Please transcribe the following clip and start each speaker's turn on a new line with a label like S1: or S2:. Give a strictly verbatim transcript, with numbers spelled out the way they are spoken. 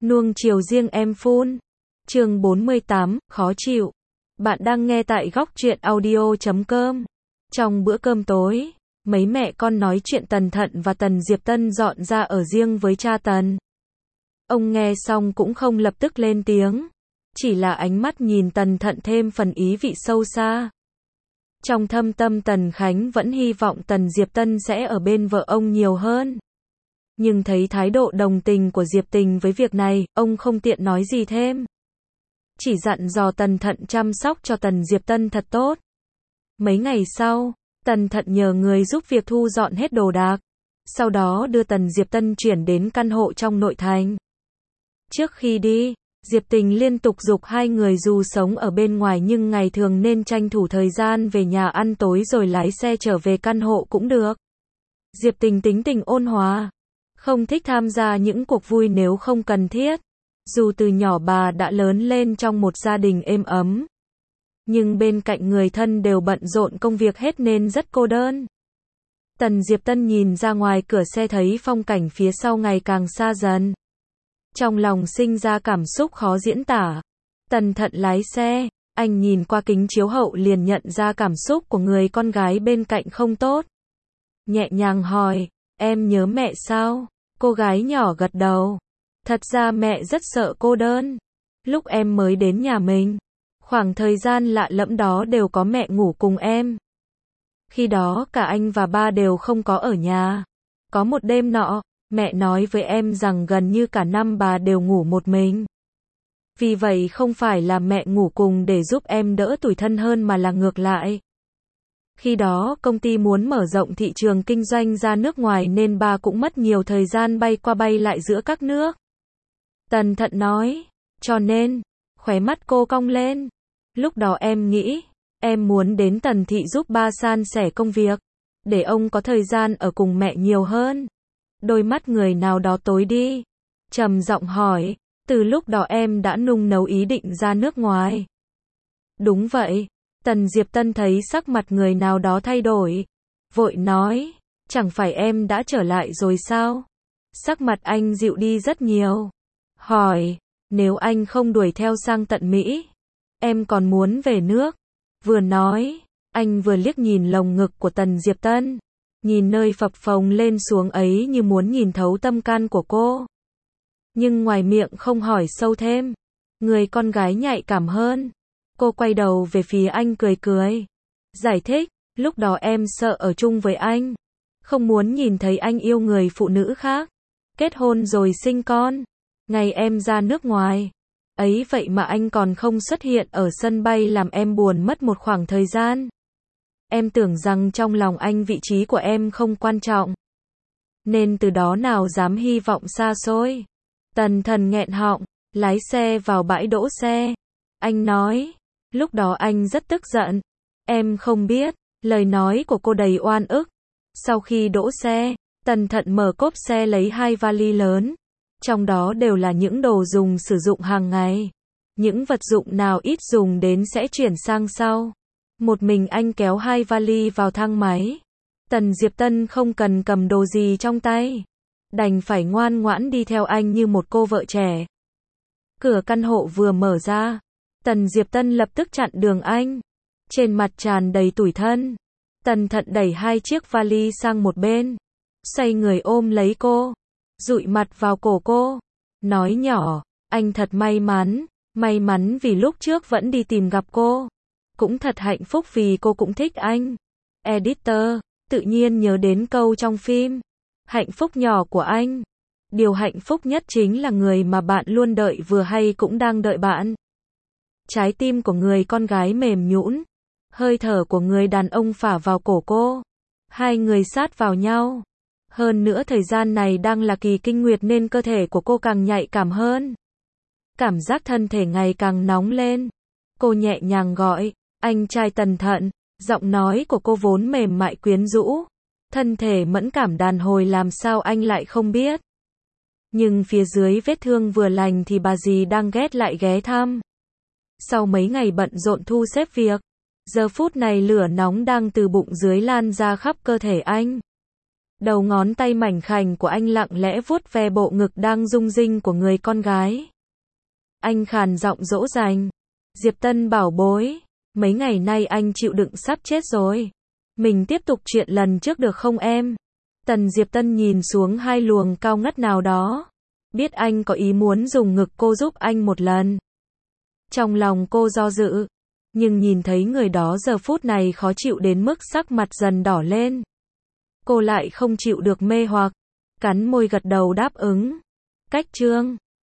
S1: Nuông chiều riêng em phun. Chương bốn mươi tám, khó chịu. Bạn đang nghe tại góc truyện audio chấm com. Trong bữa cơm tối, mấy mẹ con nói chuyện Tần Thận và Tần Diệp Tân dọn ra ở riêng với cha Tần. Ông nghe xong cũng không lập tức lên tiếng, chỉ là ánh mắt nhìn Tần Thận thêm phần ý vị sâu xa. Trong thâm tâm Tần Khánh vẫn hy vọng Tần Diệp Tân sẽ ở bên vợ ông nhiều hơn. Nhưng thấy thái độ đồng tình của Diệp Tình với việc này, ông không tiện nói gì thêm. Chỉ dặn dò Tần Thận chăm sóc cho Tần Diệp Tân thật tốt. Mấy ngày sau, Tần Thận nhờ người giúp việc thu dọn hết đồ đạc. Sau đó đưa Tần Diệp Tân chuyển đến căn hộ trong nội thành. Trước khi đi, Diệp Tình liên tục giục hai người dù sống ở bên ngoài nhưng ngày thường nên tranh thủ thời gian về nhà ăn tối rồi lái xe trở về căn hộ cũng được. Diệp Tình tính tình ôn hòa, không thích tham gia những cuộc vui nếu không cần thiết. Dù từ nhỏ bà đã lớn lên trong một gia đình êm ấm, nhưng bên cạnh người thân đều bận rộn công việc hết nên rất cô đơn. Tần Diệp Tân nhìn ra ngoài cửa xe thấy phong cảnh phía sau ngày càng xa dần. Trong lòng sinh ra cảm xúc khó diễn tả. Tần Thận lái xe, anh nhìn qua kính chiếu hậu liền nhận ra cảm xúc của người con gái bên cạnh không tốt. Nhẹ nhàng hỏi, em nhớ mẹ sao? Cô gái nhỏ gật đầu. Thật ra mẹ rất sợ cô đơn. Lúc em mới đến nhà mình, khoảng thời gian lạ lẫm đó đều có mẹ ngủ cùng em. Khi đó cả anh và ba đều không có ở nhà. Có một đêm nọ, mẹ nói với em rằng gần như cả năm bà đều ngủ một mình. Vì vậy không phải là mẹ ngủ cùng để giúp em đỡ tủi thân hơn mà là ngược lại. Khi đó công ty muốn mở rộng thị trường kinh doanh ra nước ngoài nên bà cũng mất nhiều thời gian bay qua bay lại giữa các nước. Tần Thận nói, cho nên, khóe mắt cô cong lên. Lúc đó em nghĩ, em muốn đến Tần thị giúp ba san sẻ công việc, để ông có thời gian ở cùng mẹ nhiều hơn. Đôi mắt người nào đó tối đi, trầm giọng hỏi, từ lúc đó em đã nung nấu ý định ra nước ngoài. Đúng vậy. Tần Diệp Tân thấy sắc mặt người nào đó thay đổi, vội nói, chẳng phải em đã trở lại rồi sao? Sắc mặt anh dịu đi rất nhiều. Hỏi, nếu anh không đuổi theo sang tận Mỹ, em còn muốn về nước? Vừa nói, anh vừa liếc nhìn lồng ngực của Tần Diệp Tân, nhìn nơi phập phồng lên xuống ấy như muốn nhìn thấu tâm can của cô. Nhưng ngoài miệng không hỏi sâu thêm. Người con gái nhạy cảm hơn. Cô quay đầu về phía anh cười cười. Giải thích, lúc đó em sợ ở chung với anh. Không muốn nhìn thấy anh yêu người phụ nữ khác. Kết hôn rồi sinh con. Ngày em ra nước ngoài. Ấy vậy mà anh còn không xuất hiện ở sân bay làm em buồn mất một khoảng thời gian. Em tưởng rằng trong lòng anh vị trí của em không quan trọng. Nên từ đó nào dám hy vọng xa xôi. Tần Thần nghẹn họng, lái xe vào bãi đỗ xe. Anh nói, lúc đó anh rất tức giận. Em không biết, lời nói của cô đầy oan ức. Sau khi đỗ xe, Tần Thận mở cốp xe lấy hai vali lớn. Trong đó đều là những đồ dùng sử dụng hàng ngày. Những vật dụng nào ít dùng đến sẽ chuyển sang sau. Một mình anh kéo hai vali vào thang máy. Tần Diệp Tân không cần cầm đồ gì trong tay. Đành phải ngoan ngoãn đi theo anh như một cô vợ trẻ. Cửa căn hộ vừa mở ra, Tần Diệp Tân lập tức chặn đường anh. Trên mặt tràn đầy tủi thân. Tần Thận đẩy hai chiếc vali sang một bên, xoay người ôm lấy cô, dụi mặt vào cổ cô, nói nhỏ, anh thật may mắn, may mắn vì lúc trước vẫn đi tìm gặp cô. Cũng thật hạnh phúc vì cô cũng thích anh. Editor, tự nhiên nhớ đến câu trong phim. Hạnh phúc nhỏ của anh. Điều hạnh phúc nhất chính là người mà bạn luôn đợi vừa hay cũng đang đợi bạn. Trái tim của người con gái mềm nhũn, hơi thở của người đàn ông phả vào cổ cô. Hai người sát vào nhau. Hơn nữa thời gian này đang là kỳ kinh nguyệt nên cơ thể của cô càng nhạy cảm hơn. Cảm giác thân thể ngày càng nóng lên. Cô nhẹ nhàng gọi, anh trai Tần Thận. Giọng nói của cô vốn mềm mại quyến rũ. Thân thể mẫn cảm đàn hồi làm sao anh lại không biết. Nhưng phía dưới vết thương vừa lành thì bà dì đang ghét lại ghé thăm. Sau mấy ngày bận rộn thu xếp việc, giờ phút này lửa nóng đang từ bụng dưới lan ra khắp cơ thể anh. Đầu ngón tay mảnh khảnh của anh lặng lẽ vuốt ve bộ ngực đang rung rinh của người con gái. Anh khàn giọng dỗ dành. Diệp Tân bảo bối, mấy ngày nay anh chịu đựng sắp chết rồi. Mình tiếp tục chuyện lần trước được không em? Tần Diệp Tân nhìn xuống hai luồng cao ngất nào đó. Biết anh có ý muốn dùng ngực cô giúp anh một lần. Trong lòng cô do dự, nhưng nhìn thấy người đó giờ phút này khó chịu đến mức sắc mặt dần đỏ lên. Cô lại không chịu được mê hoặc, cắn môi gật đầu đáp ứng. Cách chương